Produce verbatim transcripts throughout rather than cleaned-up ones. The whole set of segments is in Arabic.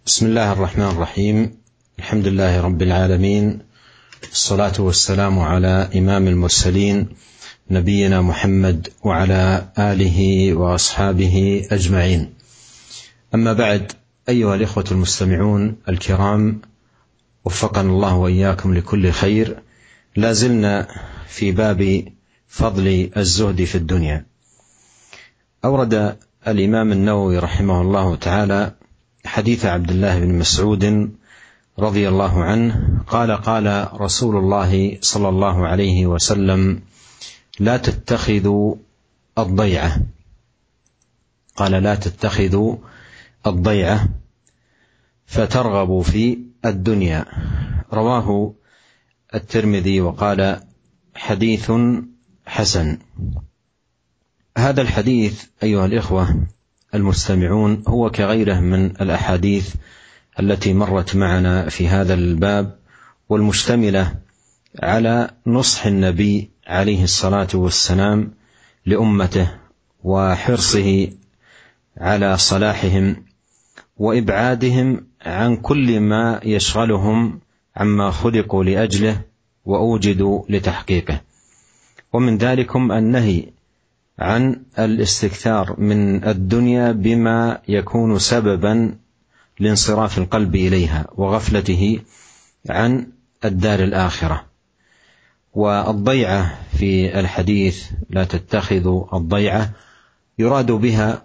بسم الله الرحمن الرحيم. الحمد لله رب العالمين، الصلاة والسلام على إمام المرسلين نبينا محمد وعلى آله وأصحابه أجمعين. أما بعد، أيها الإخوة المستمعون الكرام، وفقنا الله وإياكم لكل خير. لا زلنا في باب فضل الزهد في الدنيا. أورد الإمام النووي رحمه الله تعالى حديث عبد الله بن مسعود رضي الله عنه قال: قال رسول الله صلى الله عليه وسلم: لا تتخذوا الضيعة قال لا تتخذوا الضيعة فترغبوا في الدنيا. رواه الترمذي وقال: حديث حسن. هذا الحديث أيها الإخوة المستمعون هو كغيره من الأحاديث التي مرت معنا في هذا الباب، والمشتملة على نصح النبي عليه الصلاة والسلام لأمته وحرصه على صلاحهم وإبعادهم عن كل ما يشغلهم عما خلقوا لأجله وأوجدوا لتحقيقه، ومن ذلكم النهي عن الاستكثار من الدنيا بما يكون سببا لانصراف القلب إليها وغفلته عن الدار الآخرة. والضيعة في الحديث لا تتخذوا الضيعة يراد بها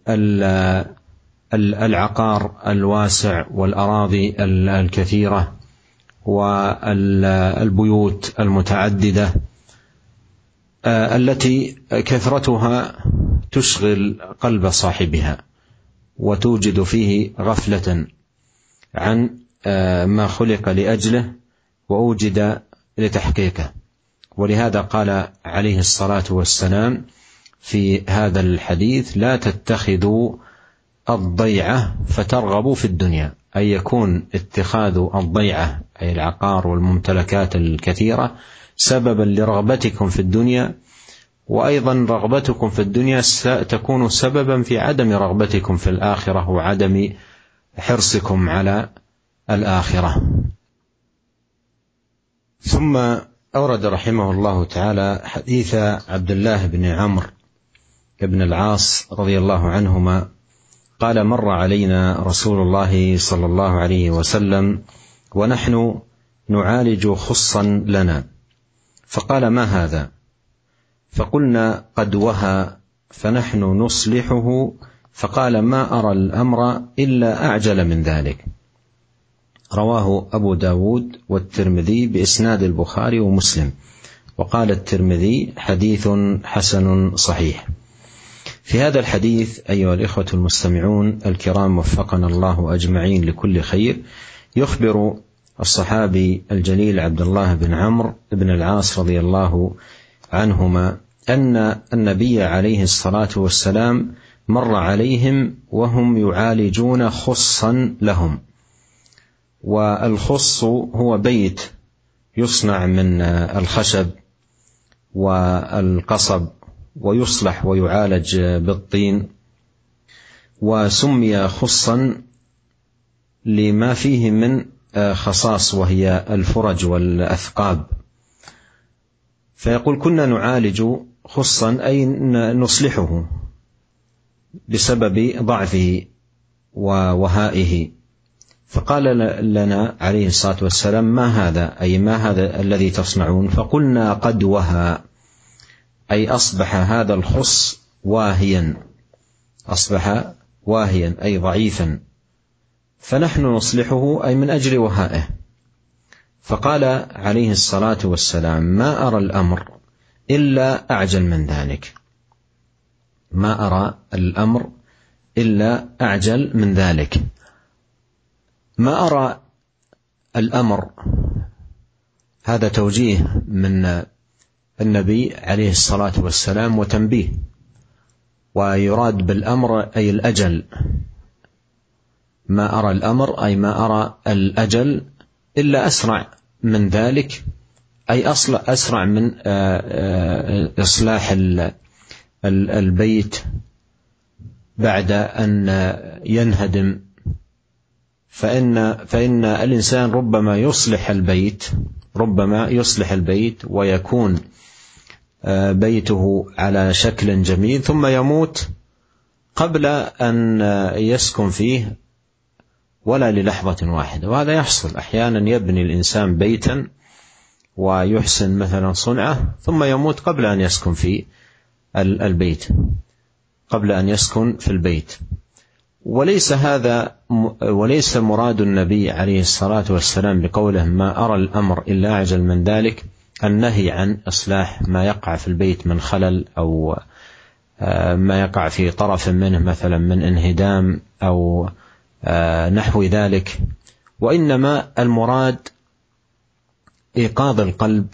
العقار الواسع والأراضي الكثيرة والبيوت المتعددة التي كثرتها تشغل قلب صاحبها وتوجد فيه غفلة عن ما خلق لأجله وأوجد لتحقيقه. ولهذا قال عليه الصلاة والسلام في هذا الحديث: لا تتخذوا الضيعة فترغبوا في الدنيا، أي يكون اتخاذ الضيعة أي العقار والممتلكات الكثيرة سببا لرغبتكم في الدنيا، وأيضا رغبتكم في الدنيا تكون سببا في عدم رغبتكم في الآخرة وعدم حرصكم على الآخرة. ثم أورد رحمه الله تعالى حديث عبد الله بن عمرو بن العاص رضي الله عنهما قال: مر علينا رسول الله صلى الله عليه وسلم ونحن نعالج خصا لنا، فقال: ما هذا؟ فقلنا: قد وهى، فنحن نصلحه. فقال: ما أرى الأمر إلا أعجل من ذلك. رواه أبو داود والترمذي بإسناد البخاري ومسلم، وقال الترمذي: حديث حسن صحيح. في هذا الحديث أيها الإخوة المستمعون الكرام وفقنا الله أجمعين لكل خير، يخبر الصحابي الجليل عبد الله بن عمرو بن العاص رضي الله عنهما أن النبي عليه الصلاة والسلام مر عليهم وهم يعالجون خصا لهم. والخص هو بيت يصنع من الخشب والقصب ويصلح ويعالج بالطين، وسمي خصا لما فيه من خصاص وهي الفرج والأثقاب. فيقول: كنا نعالج خصا أي نصلحه بسبب ضعفه ووهائه. فقال لنا عليه الصلاة والسلام: ما هذا؟ أي ما هذا الذي تصنعون؟ فقلنا: قد وهى، أي أصبح هذا الخص واهيا، أصبح واهيا أي ضعيفا، فنحن نصلحه أي من أجل وهائه. فقال عليه الصلاة والسلام: ما أرى الأمر إلا أعجل من ذلك، ما أرى الأمر إلا أعجل من ذلك. ما أرى الأمر هذا توجيه من النبي عليه الصلاة والسلام وتنبيه، ويراد بالأمر أي الأجل. ما أرى الأمر أي ما أرى الأجل إلا أسرع من ذلك، أي أسرع من إصلاح البيت بعد أن ينهدم فإن, فإن الإنسان ربما يصلح البيت ربما يصلح البيت ويكون بيته على شكل جميل، ثم يموت قبل أن يسكن فيه ولا للحظة واحدة. وهذا يحصل أحيانا، يبني الإنسان بيتا ويحسن مثلا صنعه ثم يموت قبل أن يسكن في البيت قبل أن يسكن في البيت. وليس هذا وليس مراد النبي عليه الصلاة والسلام بقوله ما أرى الأمر إلا أعجل من ذلك النهي عن إصلاح ما يقع في البيت من خلل أو ما يقع في طرف منه مثلا من انهدام أو نحو ذلك، وإنما المراد إيقاظ القلب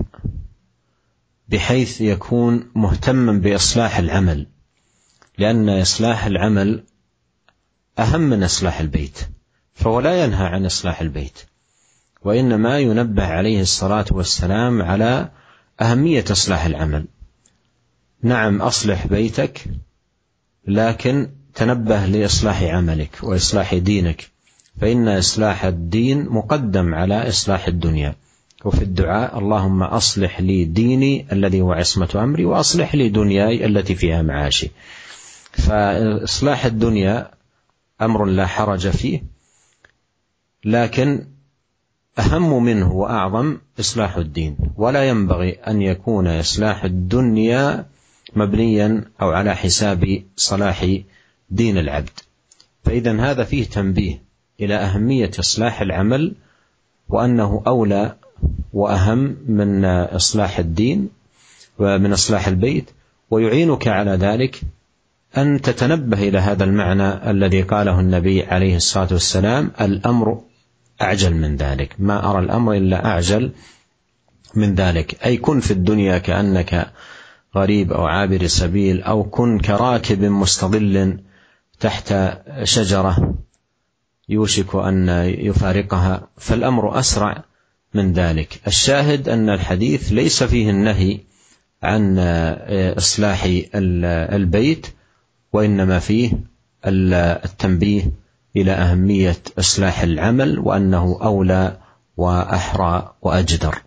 بحيث يكون مهتما بإصلاح العمل، لأن إصلاح العمل أهم من إصلاح البيت، فهو لا ينهى عن إصلاح البيت، وإنما ينبه عليه الصلاة والسلام على أهمية إصلاح العمل. نعم أصلح بيتك، لكن تنبه لإصلاح عملك وإصلاح دينك، فإن إصلاح الدين مقدم على إصلاح الدنيا. وفي الدعاء اللهم أصلح لي ديني الذي هو عصمة أمري وأصلح لي دنياي التي فيها معاشي. فإصلاح الدنيا أمر لا حرج فيه، لكن أهم منه وأعظم إصلاح الدين، ولا ينبغي أن يكون إصلاح الدنيا مبنيا أو على حساب صلاح دين العبد. فإذن هذا فيه تنبيه إلى أهمية إصلاح العمل، وأنه أولى وأهم من إصلاح الدين ومن إصلاح البيت، ويعينك على ذلك أن تتنبه إلى هذا المعنى الذي قاله النبي عليه الصلاة والسلام الأمر أعجل من ذلك، ما أرى الأمر إلا أعجل من ذلك، أي كن في الدنيا كأنك غريب أو عابر سبيل، أو كن كراكب مستظل تحت شجرة يوشك أن يفارقها، فالأمر أسرع من ذلك. الشاهد أن الحديث ليس فيه النهي عن إصلاح البيت، وإنما فيه التنبيه إلى أهمية إصلاح العمل، وأنه أولى وأحرى وأجدر.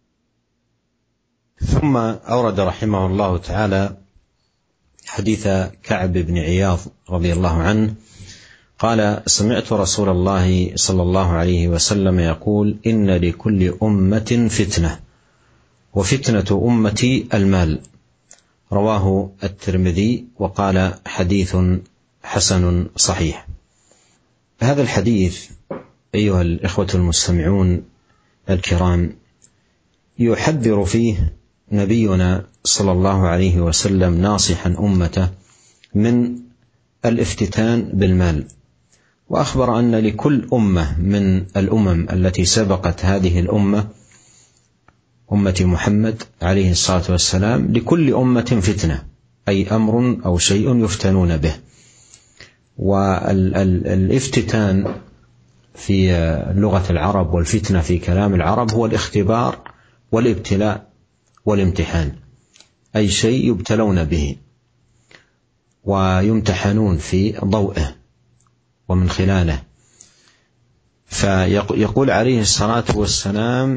ثم أورد رحمه الله تعالى حديث كعب بن عياض رضي الله عنه قال سمعت رسول الله صلى الله عليه وسلم يقول إن لكل أمة فتنة وفتنة أمتي المال، رواه الترمذي وقال حديث حسن صحيح. هذا الحديث أيها الإخوة المستمعون الكرام يحذر فيه نبينا صلى الله عليه وسلم ناصحا أمته من الافتتان بالمال، وأخبر أن لكل أمة من الأمم التي سبقت هذه الأمة أمة محمد عليه الصلاة والسلام لكل أمة فتنة، أي أمر أو شيء يفتنون به. والافتتان في لغة العرب والفتنة في كلام العرب هو الاختبار والابتلاء والامتحان، أي شيء يبتلون به ويمتحنون في ضوئه ومن خلاله. فيقول عليه الصلاة والسلام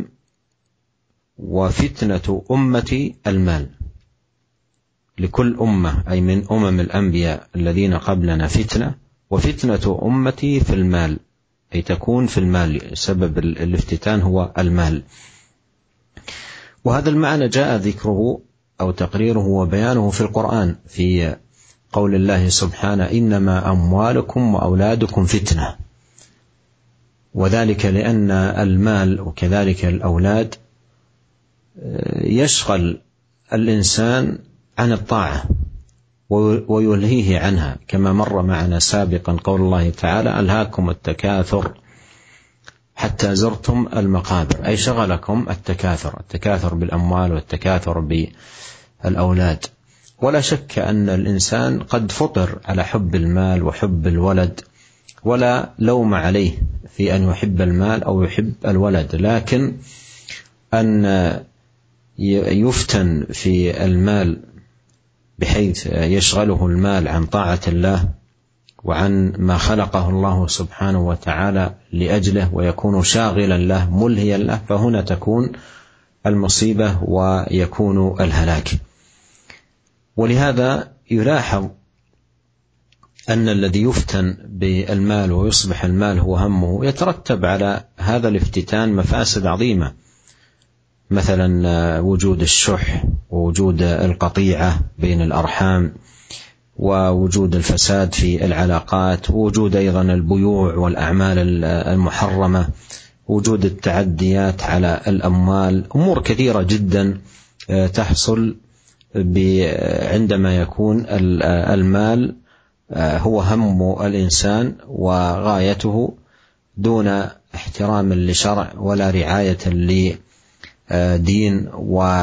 وفتنة أمتي المال، لكل أمة أي من أمم الأنبياء الذين قبلنا فتنة، وفتنة أمتي في المال أي تكون في المال، سبب الافتتان هو المال. وهذا المعنى جاء ذكره أو تقريره وبيانه في القرآن في قول الله سبحانه إنما أموالكم وأولادكم فتنة، وذلك لأن المال وكذلك الأولاد يشغل الإنسان عن الطاعة ويلهيه عنها، كما مر معنا سابقا قول الله تعالى ألهاكم التكاثر حتى زرتم المقابر، أي شغلكم التكاثر التكاثر بالأموال والتكاثر بالأولاد. ولا شك أن الإنسان قد فطر على حب المال وحب الولد، ولا لوم عليه في أن يحب المال أو يحب الولد، لكن أن يفتن في المال بحيث يشغله المال عن طاعة الله وعن ما خلقه الله سبحانه وتعالى لأجله ويكون شاغلا له ملهيا له، فهنا تكون المصيبة ويكون الهلاك. ولهذا يلاحظ أن الذي يفتن بالمال ويصبح المال هو همه يترتب على هذا الافتتان مفاسد عظيمة، مثلا وجود الشح ووجود القطيعة بين الأرحام ووجود الفساد في العلاقات ووجود أيضا البيوع والأعمال المحرمة، وجود التعديات على الأموال، أمور كثيرة جدا تحصل عندما يكون المال هو هم الإنسان وغايته دون احترام لشرع ولا رعاية لدين،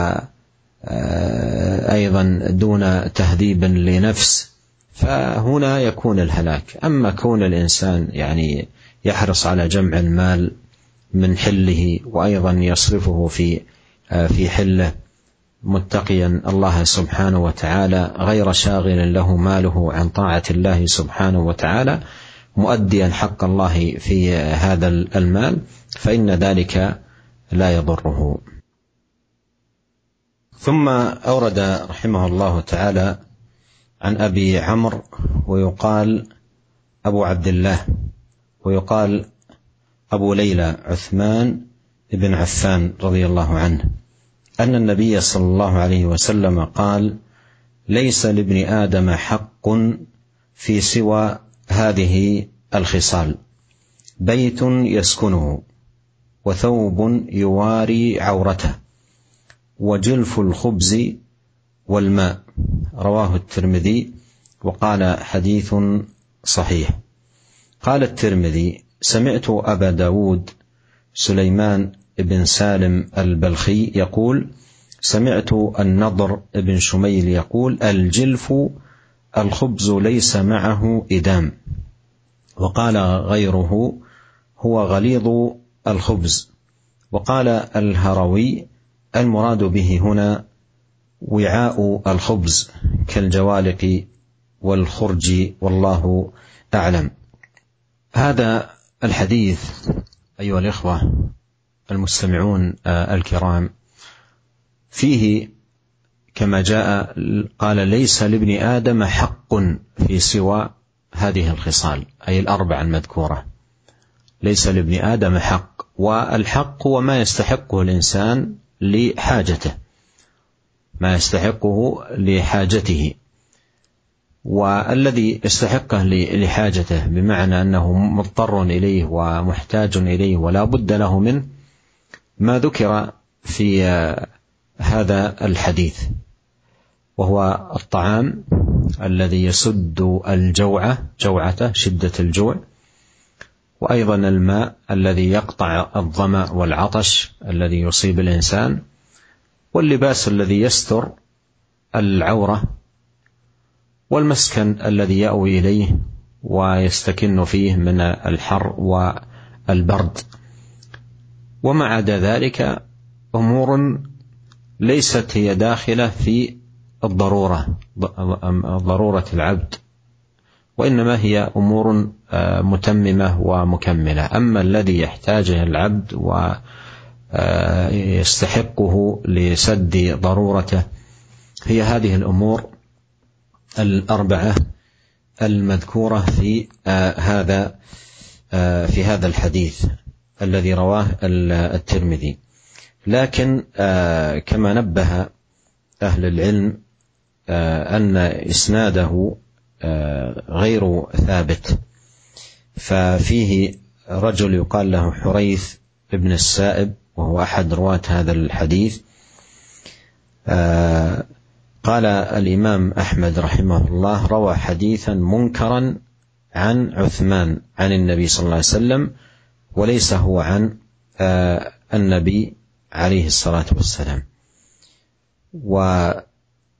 وأيضا دون تهذيب لنفس، فهنا يكون الهلاك. أما كون الإنسان يعني يحرص على جمع المال من حله وأيضا يصرفه في في حله متقيا الله سبحانه وتعالى غير شاغل له ماله عن طاعة الله سبحانه وتعالى، مؤديا حق الله في هذا المال، فإن ذلك لا يضره. ثم أورد رحمه الله تعالى عن أبي عمرو ويقال أبو عبد الله ويقال أبو ليلى عثمان بن عفان رضي الله عنه أن النبي صلى الله عليه وسلم قال: ليس لابن آدم حق في سوى هذه الخصال: بيت يسكنه، وثوب يواري عورته، وجلف الخبز والماء. رواه الترمذي وقال حديث صحيح. قال الترمذي: سمعت أبا داود سليمان بن سالم البلخي يقول: سمعت النضر بن شميل يقول: الجلف الخبز ليس معه إدام. وقال غيره: هو غليظ الخبز. وقال الهروي: المراد به هنا وعاء الخبز كالجوالق والخرج، والله أعلم. هذا الحديث أيها الإخوة المستمعون الكرام فيه كما جاء قال: ليس لابن آدم حق في سوى هذه الخصال، أي الأربع المذكورة. ليس لابن آدم حق، والحق هو ما يستحقه الإنسان لحاجته، ما يستحقه لحاجته، والذي يستحقه لحاجته بمعنى أنه مضطر إليه ومحتاج إليه ولا بد له منه، ما ذكر في هذا الحديث، وهو الطعام الذي يسد الجوعة جوعته شدة الجوع، وأيضا الماء الذي يقطع الظمأ والعطش الذي يصيب الإنسان، واللباس الذي يستر العورة، والمسكن الذي يأوي إليه ويستكن فيه من الحر والبرد. وما عدا ذلك أمور ليست هي داخلة في الضرورة ضرورة العبد، وإنما هي أمور متممة ومكملة. أما الذي يحتاجه العبد ويستحقه لسد ضرورته هي هذه الأمور الأربعة المذكورة في هذا في هذا الحديث الذي رواه الترمذي. لكن كما نبه أهل العلم أن إسناده غير ثابت، ففيه رجل يقال له حريث ابن السائب وهو أحد رواة هذا الحديث. قال الإمام أحمد رحمه الله: روى حديثا منكرا عن عثمان عن النبي صلى الله عليه وسلم، وليس هو عن النبي عليه الصلاة والسلام. وسئل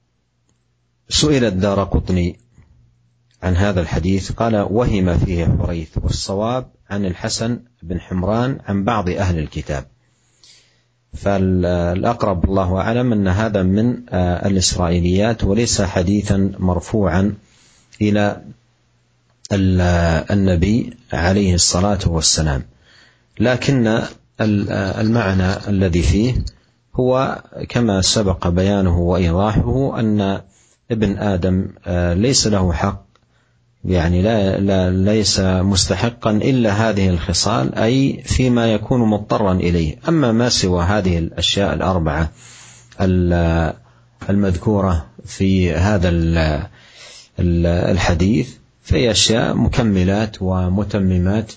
الدارقطني عن هذا الحديث قال: وهم فيه حريث، والصواب عن الحسن بن حمران عن بعض أهل الكتاب. فالأقرب الله أعلم أن هذا من الإسرائيليات وليس حديثا مرفوعا إلى النبي عليه الصلاة والسلام، لكن المعنى الذي فيه هو كما سبق بيانه وإيضاحه أن ابن آدم ليس له حق، يعني لا, لا ليس مستحقا إلا هذه الخصال، أي فيما يكون مضطرا إليه. أما ما سوى هذه الأشياء الأربعة المذكورة في هذا الحديث فهي أشياء مكملات ومتممات،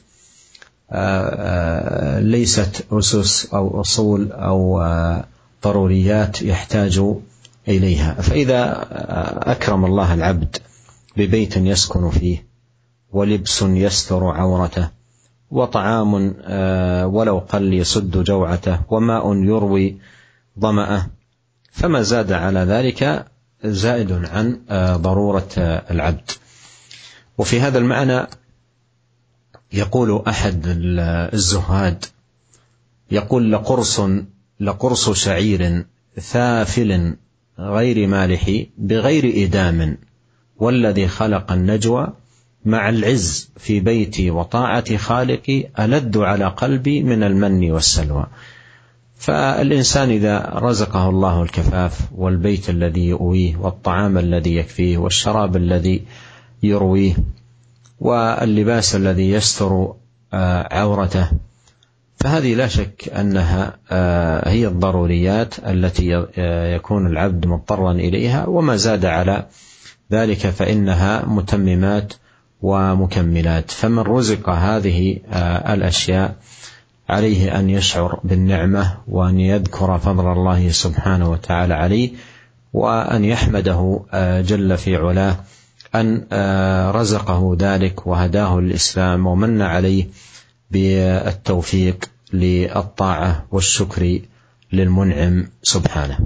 ليست أسس أو أصول أو ضروريات يحتاج إليها. فإذا أكرم الله العبد ببيت يسكن فيه، ولبس يستر عورته، وطعام ولو قل يسد جوعته، وماء يروي ظمأه، فما زاد على ذلك زائد عن ضرورة العبد. وفي هذا المعنى يقول أحد الزهاد، يقول لقرص لقرص شعير ثافل غير مالح بغير إدام، والذي خلق النجوى مع العز في بيتي وطاعة خالقي ألد على قلبي من المن والسلوى. فالإنسان إذا رزقه الله الكفاف والبيت الذي يؤويه والطعام الذي يكفيه والشراب الذي يرويه واللباس الذي يستر عورته، فهذه لا شك أنها هي الضروريات التي يكون العبد مضطرا إليها، وما زاد على ذلك فإنها متممات ومكملات. فمن رزق هذه الأشياء عليه أن يشعر بالنعمة، وأن يذكر فضل الله سبحانه وتعالى عليه، وأن يحمده جل في علاه أن رزقه ذلك وهداه الإسلام ومن عليه بالتوفيق للطاعة والشكر للمنعم سبحانه.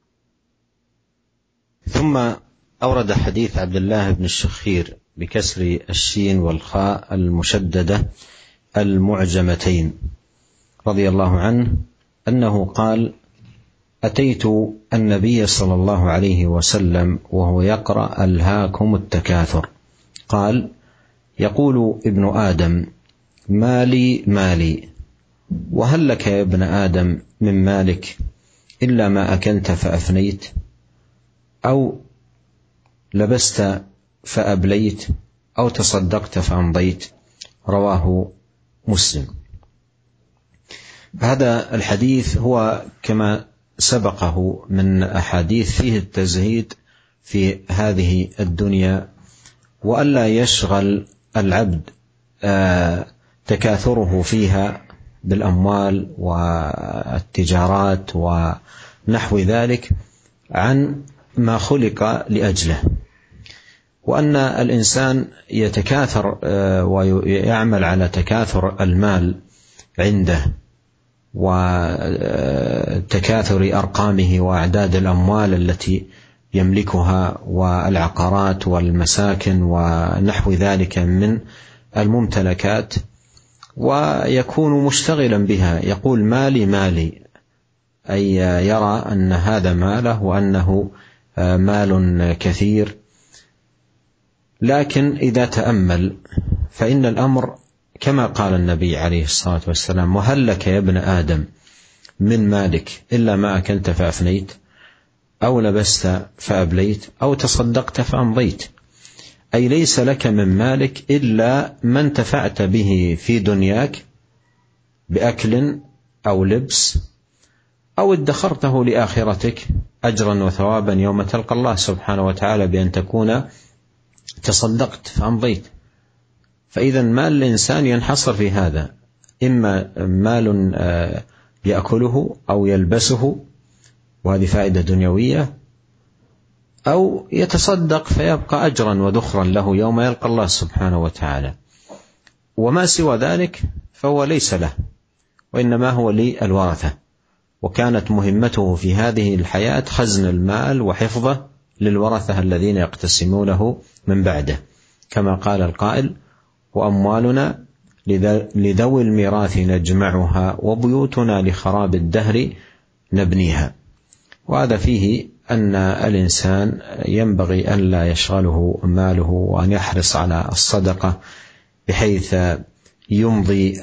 ثم أورد حديث عبد الله بن الشخير بكسر الشين والخاء المشددة المعجمتين رضي الله عنه أنه قال: أتيت النبي صلى الله عليه وسلم وهو يقرأ ألهاكم التكاثر، قال: يقول ابن آدم مالي مالي، وهل لك يا ابن آدم من مالك إلا ما أكلت فأفنيت، أو لبست فأبليت، أو تصدقت فأمضيت. رواه مسلم. هذا الحديث هو كما سبقه من أحاديث فيه التزهيد في هذه الدنيا، وألا يشغل العبد تكاثره فيها بالأموال والتجارات ونحو ذلك عن ما خلق لأجله، وأن الإنسان يتكاثر ويعمل على تكاثر المال عنده وتكاثر أرقامه وأعداد الأموال التي يملكها والعقارات والمساكن ونحو ذلك من الممتلكات، ويكون مشتغلا بها، يقول مالي مالي، أي يرى أن هذا ماله وأنه مال كثير. لكن إذا تأمل فإن الأمر كما قال النبي عليه الصلاة والسلام: وهل لك يا ابن آدم من مالك إلا ما أكلت فأفنيت، أو لبست فأبليت، أو تصدقت فأمضيت. أي ليس لك من مالك إلا ما انتفعت به في دنياك بأكل أو لبس، أو ادخرته لآخرتك أجرا وثوابا يوم تلقى الله سبحانه وتعالى بأن تكون تصدقت فأمضيت. فإذا مال الإنسان ينحصر في هذا، إما مال يأكله أو يلبسه وهذه فائدة دنيوية، أو يتصدق فيبقى أجرا وذخرا له يوم يلقى الله سبحانه وتعالى. وما سوى ذلك فهو ليس له، وإنما هو للورثة، وكانت مهمته في هذه الحياة خزن المال وحفظه للورثة الذين يقتسمونه من بعده، كما قال القائل: وأموالنا لذوي الميراث نجمعها، وبيوتنا لخراب الدهر نبنيها. وهذا فيه أن الإنسان ينبغي أن لا يشغله ماله، وأن يحرص على الصدقة بحيث يمضي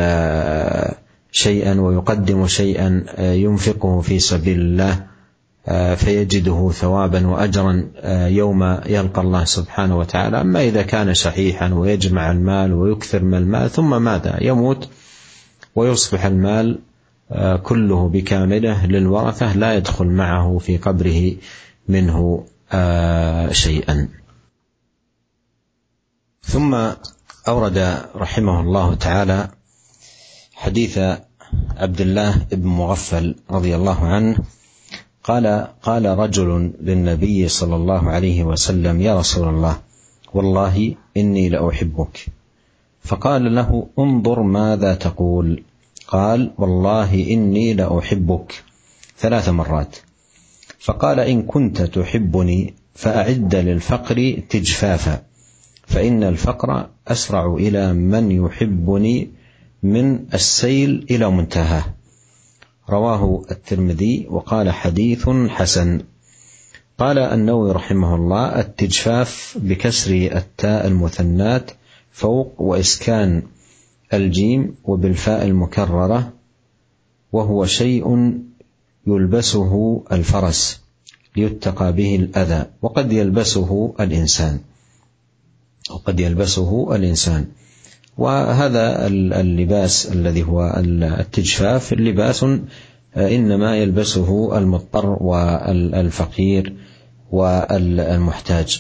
شيئا ويقدم شيئا ينفقه في سبيل الله فيجده ثوابا وأجرا يوم يلقى الله سبحانه وتعالى. أما إذا كان شحيحا ويجمع المال ويكثر من المال ثم ماذا؟ يموت ويصبح المال كله بكامله للورثة، لا يدخل معه في قبره منه شيئا. ثم أورد رحمه الله تعالى حديث عبد الله بن مغفل رضي الله عنه قال: قال رجل للنبي صلى الله عليه وسلم: يا رسول الله، والله إني لأحبك. فقال له: انظر ماذا تقول. قال: والله إني لأحبك ثلاث مرات. فقال: إن كنت تحبني فأعد للفقر تجفافا، فإن الفقر أسرع إلى من يحبني من السيل إلى منتهاه. رواه الترمذي وقال: حديث حسن. قال النووي رحمه الله: التجفاف بكسر التاء المثنات فوق وإسكان الجيم وبالفاء المكررة، وهو شيء يلبسه الفرس ليتقى به الأذى، وقد يلبسه الإنسان وقد يلبسه الإنسان وهذا اللباس الذي هو التجفاف اللباس إنما يلبسه المضطر والفقير والمحتاج.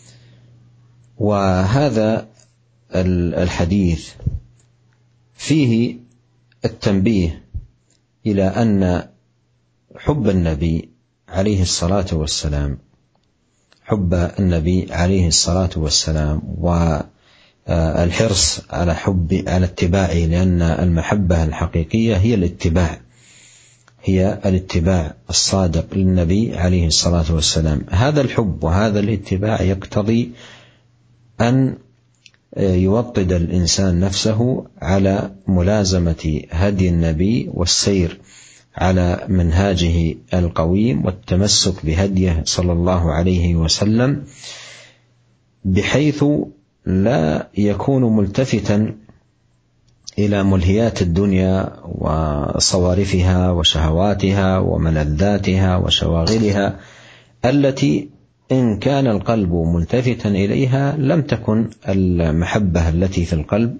وهذا الحديث فيه التنبيه إلى أن حب النبي عليه الصلاة والسلام حب النبي عليه الصلاة والسلام والحرص على حب على اتباعه، لأن المحبة الحقيقية هي الاتباع هي الاتباع الصادق للنبي عليه الصلاة والسلام. هذا الحب وهذا الاتباع يقتضي أن يوطد الإنسان نفسه على ملازمة هدي النبي والسير على منهاجه القويم والتمسك بهديه صلى الله عليه وسلم، بحيث لا يكون ملتفتا إلى ملهيات الدنيا وصوارفها وشهواتها وملذاتها وشواغلها التي إن كان القلب ملتفتا إليها لم تكن المحبة التي في القلب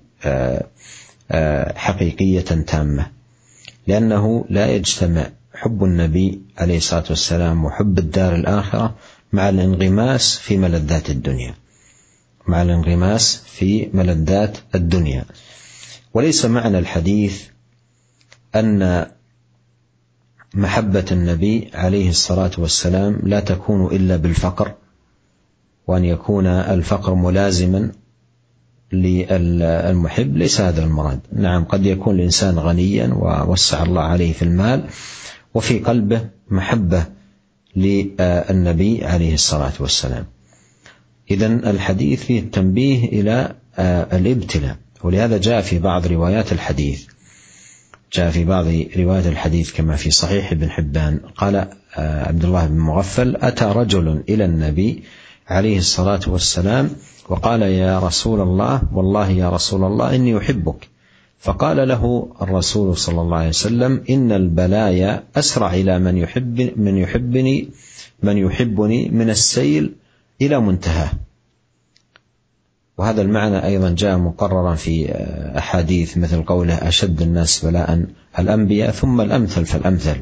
حقيقية تامة، لأنه لا يجتمع حب النبي عليه الصلاة والسلام وحب الدار الآخرة مع الانغماس في ملذات الدنيا مع الانغماس في ملذات الدنيا. وليس معنى الحديث أن محبة النبي عليه الصلاة والسلام لا تكون إلا بالفقر، وأن يكون الفقر ملازما للمحب، ليس هذا المراد. نعم، قد يكون الإنسان غنيا ووسع الله عليه في المال وفي قلبه محبة للنبي عليه الصلاة والسلام. إذن الحديث فيه التنبيه إلى الابتلاء، ولهذا جاء في بعض روايات الحديث جاء في بعض روايات الحديث كما في صحيح ابن حبان قال عبد الله بن مغفل: أتى رجل إلى النبي عليه الصلاة والسلام وقال: يا رسول الله، والله يا رسول الله إني أحبك. فقال له الرسول صلى الله عليه وسلم: إن البلايا أسرع إلى من يحب من يحبني من يحبني من السيل إلى منتهى. وهذا المعنى أيضا جاء مقررا في أحاديث مثل قوله: أشد الناس بلاء الأنبياء ثم الأمثل فالأمثل.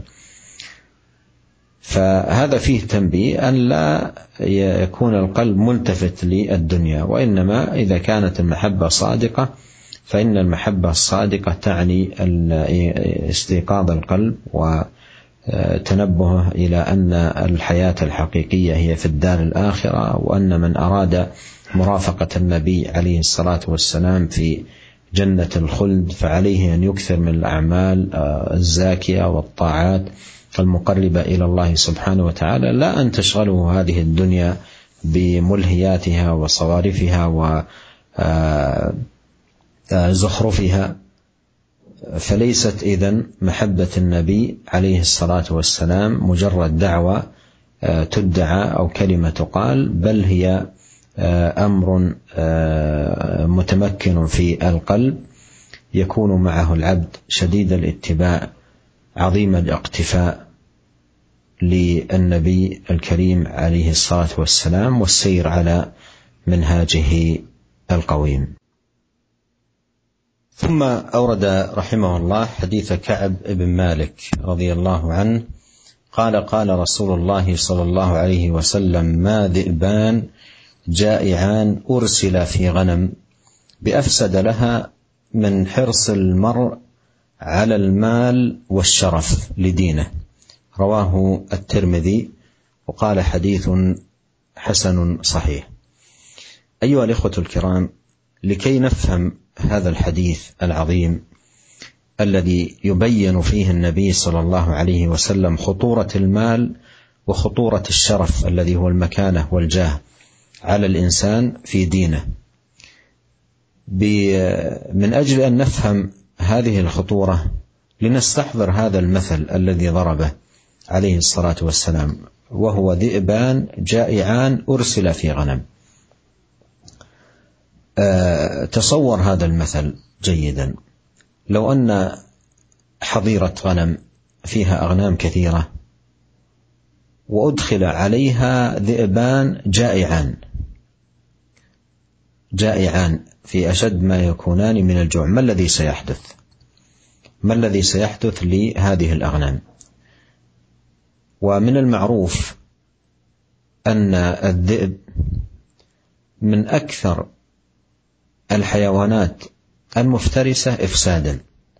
فهذا فيه تنبيه أن لا يكون القلب ملتفت للدنيا، وإنما إذا كانت المحبة صادقة فإن المحبة الصادقة تعني استيقاظ القلب وتنبهه إلى أن الحياة الحقيقية هي في الدار الآخرة، وأن من أراد مرافقة النبي عليه الصلاة والسلام في جنة الخلد فعليه أن يكثر من الأعمال الزاكية والطاعات المقربة إلى الله سبحانه وتعالى، لا أن تشغله هذه الدنيا بملهياتها وصوارفها وزخرفها. فليست إذن محبة النبي عليه الصلاة والسلام مجرد دعوة تدعى أو كلمة تقال، بل هي أمر متمكن في القلب، يكون معه العبد شديد الاتباع عظيم الاقتفاء للنبي الكريم عليه الصلاة والسلام، والسير على منهاجه القويم. ثم أورد رحمه الله حديث كعب بن مالك رضي الله عنه قال: قال رسول الله صلى الله عليه وسلم: ما ذئبان جائعان أرسل في غنم بأفسد لها من حرص المرء على المال والشرف لدينه. رواه الترمذي وقال حديث حسن صحيح. أيها الإخوة الكرام، لكي نفهم هذا الحديث العظيم الذي يبين فيه النبي صلى الله عليه وسلم خطورة المال وخطورة الشرف الذي هو المكانة والجاه على الإنسان في دينه، من أجل أن نفهم هذه الخطورة لنستحضر هذا المثل الذي ضربه عليه الصلاة والسلام، وهو ذئبان جائعان أرسل في غنم. أه تصور هذا المثل جيدا. لو أن حظيرة غنم فيها أغنام كثيرة وأدخل عليها ذئبان جائعان جائعان في أشد ما يكونان من الجوع، ما الذي سيحدث؟ ما الذي سيحدث لهذه الأغنام؟ ومن المعروف أن الذئب من أكثر الحيوانات المفترسة إفسادا،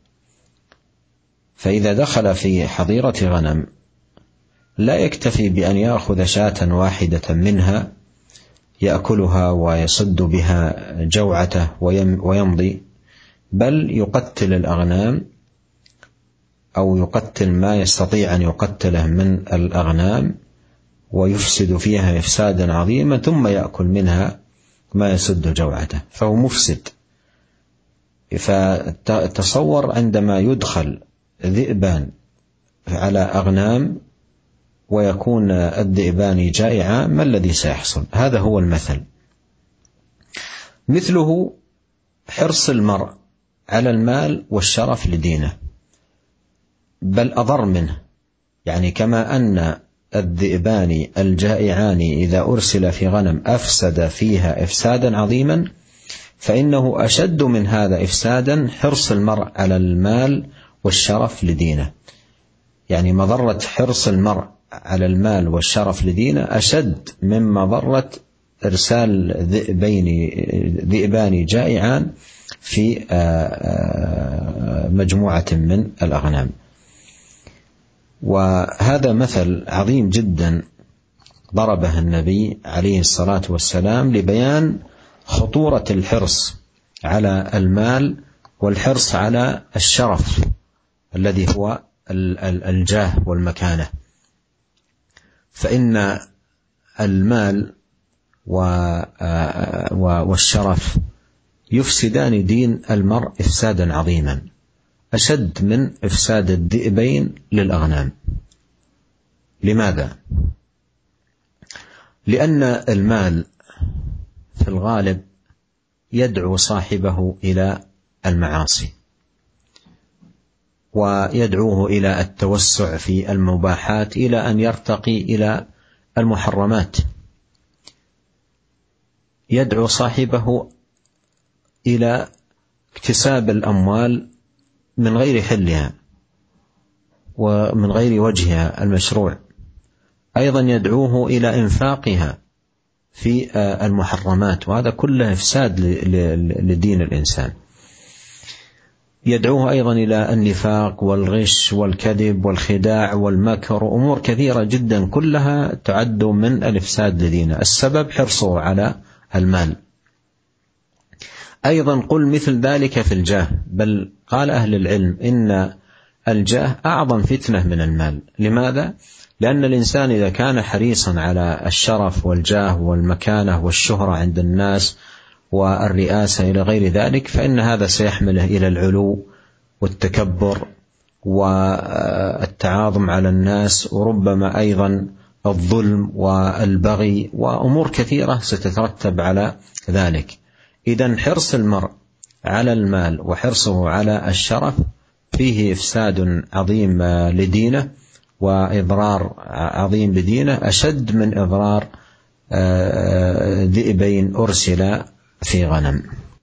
فإذا دخل في حظيرة غنم لا يكتفي بأن يأخذ شاة واحدة منها يأكلها ويصد بها جوعته ويمضي، بل يقتل الأغنام أو يقتل ما يستطيع أن يقتله من الأغنام ويفسد فيها إفسادا عظيما، ثم يأكل منها ما يسد جوعته، فهو مفسد. فتصور عندما يدخل ذئبان على أغنام ويكون الذئبان جائعان ما الذي سيحصل؟ هذا هو المثل. مثله حرص المرء على المال والشرف لدينه، بل أضر منه. يعني كما أن الذئبان الجائعان إذا أرسل في غنم أفسد فيها إفسادا عظيما، فإنه أشد من هذا إفسادا حرص المرء على المال والشرف لدينه. يعني مضرة حرص المرء على المال والشرف لدينه أشد من مضرة إرسال ذئبين ذئبان جائعان في مجموعة من الأغنام. وهذا مثل عظيم جدا ضربه النبي عليه الصلاة والسلام لبيان خطورة الحرص على المال والحرص على الشرف الذي هو الجاه والمكانة. فإن المال والشرف يفسدان دين المرء إفسادا عظيما أشد من إفساد الذئبين للأغنام. لماذا؟ لأن المال في الغالب يدعو صاحبه إلى المعاصي، ويدعوه إلى التوسع في المباحات إلى أن يرتقي إلى المحرمات، يدعو صاحبه إلى اكتساب الأموال من غير حلها ومن غير وجهها المشروع، أيضا يدعوه إلى إنفاقها في المحرمات، وهذا كله إفساد لدين الإنسان. يدعوه أيضا إلى النفاق والغش والكذب والخداع والمكر وأمور كثيرة جدا كلها تعد من الإفساد لدينه. السبب حرصه على المال. أيضا قل مثل ذلك في الجاه، بل قال أهل العلم إن الجاه أعظم فتنة من المال. لماذا؟ لأن الإنسان إذا كان حريصا على الشرف والجاه والمكانة والشهرة عند الناس والرئاسة إلى غير ذلك، فإن هذا سيحمله إلى العلو والتكبر والتعاظم على الناس، وربما أيضا الظلم والبغي وأمور كثيرة ستترتب على ذلك. إذن حرص المرء على المال وحرصه على الشرف فيه إفساد عظيم لدينه وإضرار عظيم بدينه، أشد من إضرار ذئبين أرسل في غنم.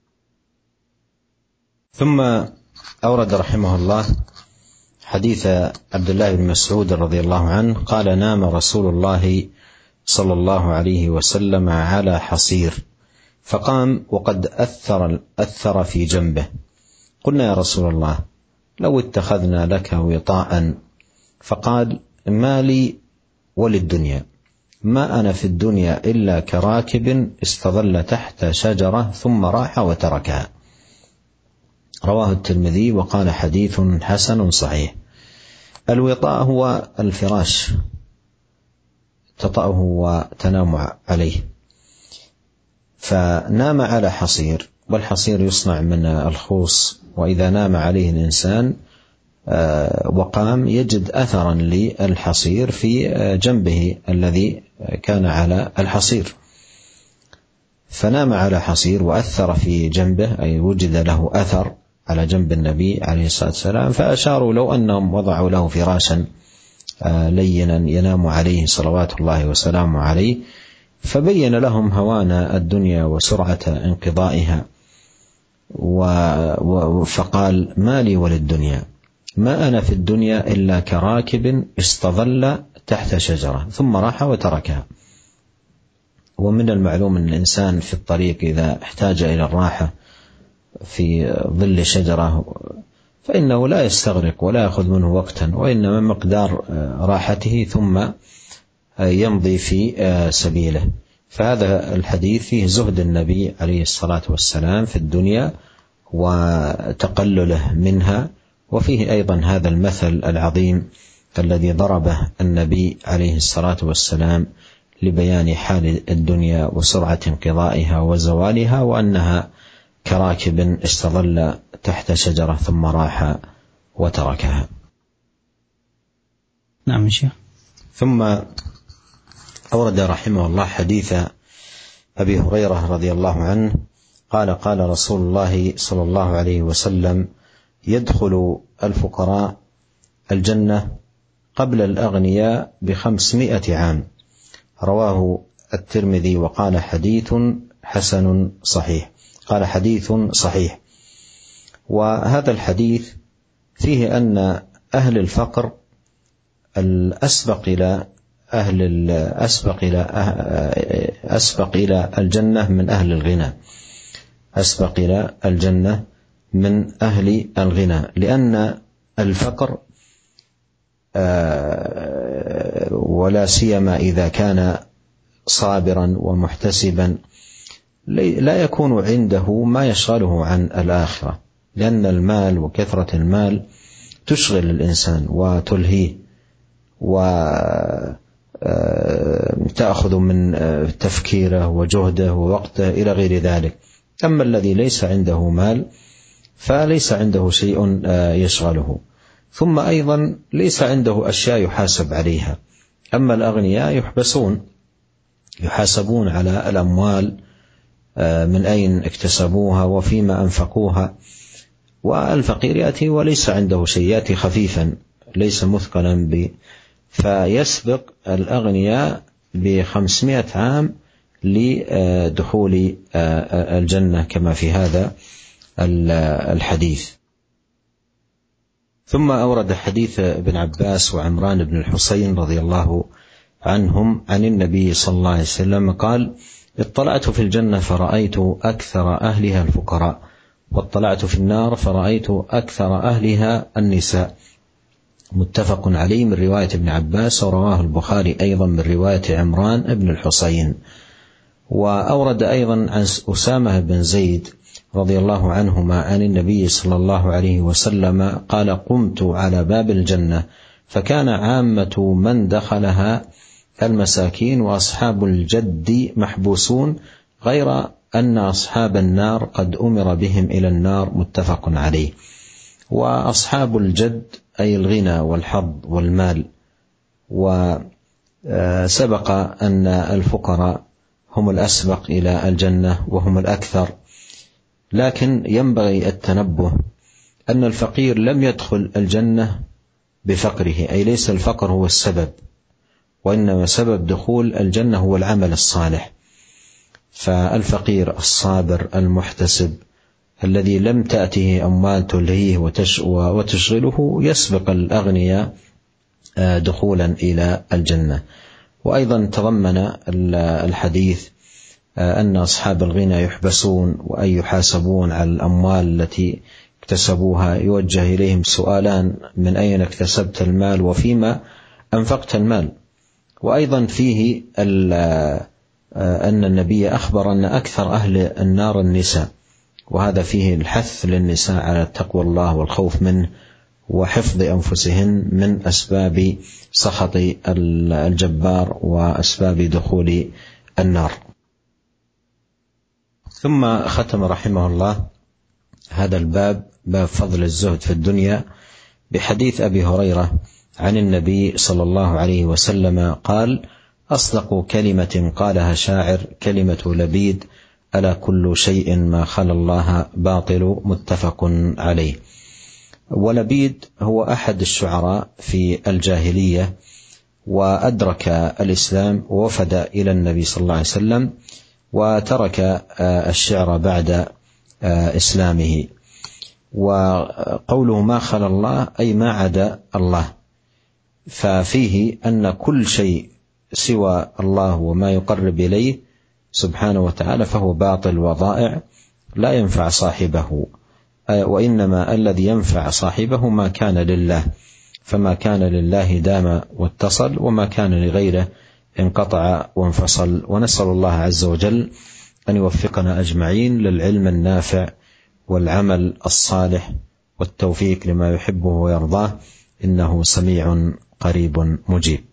ثم أورد رحمه الله حديث عبد الله بن مسعود رضي الله عنه قال: نام رسول الله صلى الله عليه وسلم على حصير فقام وقد أثر, أثر في جنبه. قلنا: يا رسول الله، لو اتخذنا لك وطاء. فقال: ما لي وللدنيا، ما أنا في الدنيا إلا كراكب استظل تحت شجرة ثم راح وتركها. رواه الترمذي وقال: حديث حسن صحيح. الوطاء هو الفراش تطأه وتنام عليه، فنام على حصير، والحصير يصنع من الخوص، وإذا نام عليه الإنسان وقام يجد أثرا للحصير في جنبه الذي كان على الحصير، فنام على حصير وأثر في جنبه، أي وجد له أثر على جنب النبي عليه الصلاة والسلام، فأشاروا لو أنهم وضعوا له فراشا لينا ينام عليه صلوات الله وسلامه عليه، فبين لهم هوان الدنيا وسرعة انقضائها، فقال: ما لي وللدنيا، ما أنا في الدنيا إلا كراكب استظل تحت شجرة ثم راح وتركها. ومن المعلوم أن الإنسان في الطريق إذا احتاج إلى الراحة في ظل شجرة فإنه لا يستغرق ولا يأخذ منه وقتا، وإنما مقدار راحته ثم يمضي في سبيله. فهذا الحديث فيه زهد النبي عليه الصلاة والسلام في الدنيا وتقلله منها، وفيه أيضا هذا المثل العظيم الذي ضربه النبي عليه الصلاة والسلام لبيان حال الدنيا وسرعة انقضائها وزوالها، وأنها كراكب استظل تحت شجرة ثم راح وتركها. نعم شيخ. ثم أورد رحمه الله حديث أبي هريرة رضي الله عنه قال: قال رسول الله صلى الله عليه وسلم: يدخل الفقراء الجنة قبل الأغنياء بخمسمائة عام. رواه الترمذي وقال: حديث حسن صحيح. قال: حديث صحيح. وهذا الحديث فيه أن أهل الفقر الأسبق إلى أهل الأسبق إلى أسبق إلى الجنة من أهل الغنى، أسبق إلى الجنة من أهل الغنى، لأن الفقر ولا سيما إذا كان صابرا ومحتسبا لا يكون عنده ما يشغله عن الآخرة، لأن المال وكثرة المال تشغل الإنسان وتلهيه وتأخذ من تفكيره وجهده ووقته إلى غير ذلك. أما الذي ليس عنده مال فليس عنده شيء يشغله، ثم أيضا ليس عنده أشياء يحاسب عليها. أما الأغنياء يحبسون يحاسبون على الأموال من أين اكتسبوها وفيما أنفقوها، والفقير يأتي وليس عنده شيء، يأتي خفيفا ليس مثقلا ب فيسبق الأغنياء بخمسمائة عام لدخول الجنة كما في هذا الحديث. ثم أورد حديث ابن عباس وعمران بن الحصين رضي الله عنهم عن النبي صلى الله عليه وسلم قال: اطلعت في الجنة فرأيت أكثر أهلها الفقراء، واطلعت في النار فرأيت أكثر أهلها النساء. متفق عليه من رواية ابن عباس، ورواه البخاري أيضا من رواية عمران بن الحصين. وأورد أيضا عن أسامة بن زيد رضي الله عنهما عن النبي صلى الله عليه وسلم قال: قمت على باب الجنة فكان عامة من دخلها المساكين وأصحاب الجد محبوسون، غير أن أصحاب النار قد أمر بهم إلى النار. متفق عليه. وأصحاب الجد أي الغنى والحظ والمال، سبق أن الفقراء هم الأسبق إلى الجنة وهم الأكثر، لكن ينبغي التنبه أن الفقير لم يدخل الجنة بفقره، أي ليس الفقر هو السبب، وإنما سبب دخول الجنة هو العمل الصالح. فالفقير الصابر المحتسب الذي لم تأته أموال تلهيه وتشغله يسبق الأغنياء دخولا إلى الجنة. وأيضا تضمن الحديث أن أصحاب الغنى يحبسون وأن يحاسبون على الأموال التي اكتسبوها، يوجه إليهم سؤالان: من أين اكتسبت المال وفيما أنفقت المال؟ وأيضا فيه أن النبي أخبر أن أكثر أهل النار النساء، وهذا فيه الحث للنساء على تقوى الله والخوف منه وحفظ أنفسهن من أسباب سخط الجبار وأسباب دخول النار. ثم ختم رحمه الله هذا الباب، باب فضل الزهد في الدنيا، بحديث أبي هريرة عن النبي صلى الله عليه وسلم قال: أصدق كلمة قالها شاعر كلمة لبيد: ألا كل شيء ما خلا الله باطل، متفق عليه. ولبيد هو أحد الشعراء في الجاهلية، وأدرك الإسلام ووفد إلى النبي صلى الله عليه وسلم، وترك الشعر بعد إسلامه. وقوله ما خلا الله أي ما عدا الله، ففيه أن كل شيء سوى الله وما يقرب إليه سبحانه وتعالى فهو باطل وضائع لا ينفع صاحبه، وإنما الذي ينفع صاحبه ما كان لله، فما كان لله دام واتصل، وما كان لغيره انقطع وانفصل. ونسأل الله عز وجل أن يوفقنا أجمعين للعلم النافع والعمل الصالح والتوفيق لما يحبه ويرضاه، إنه سميع قريب مجيب.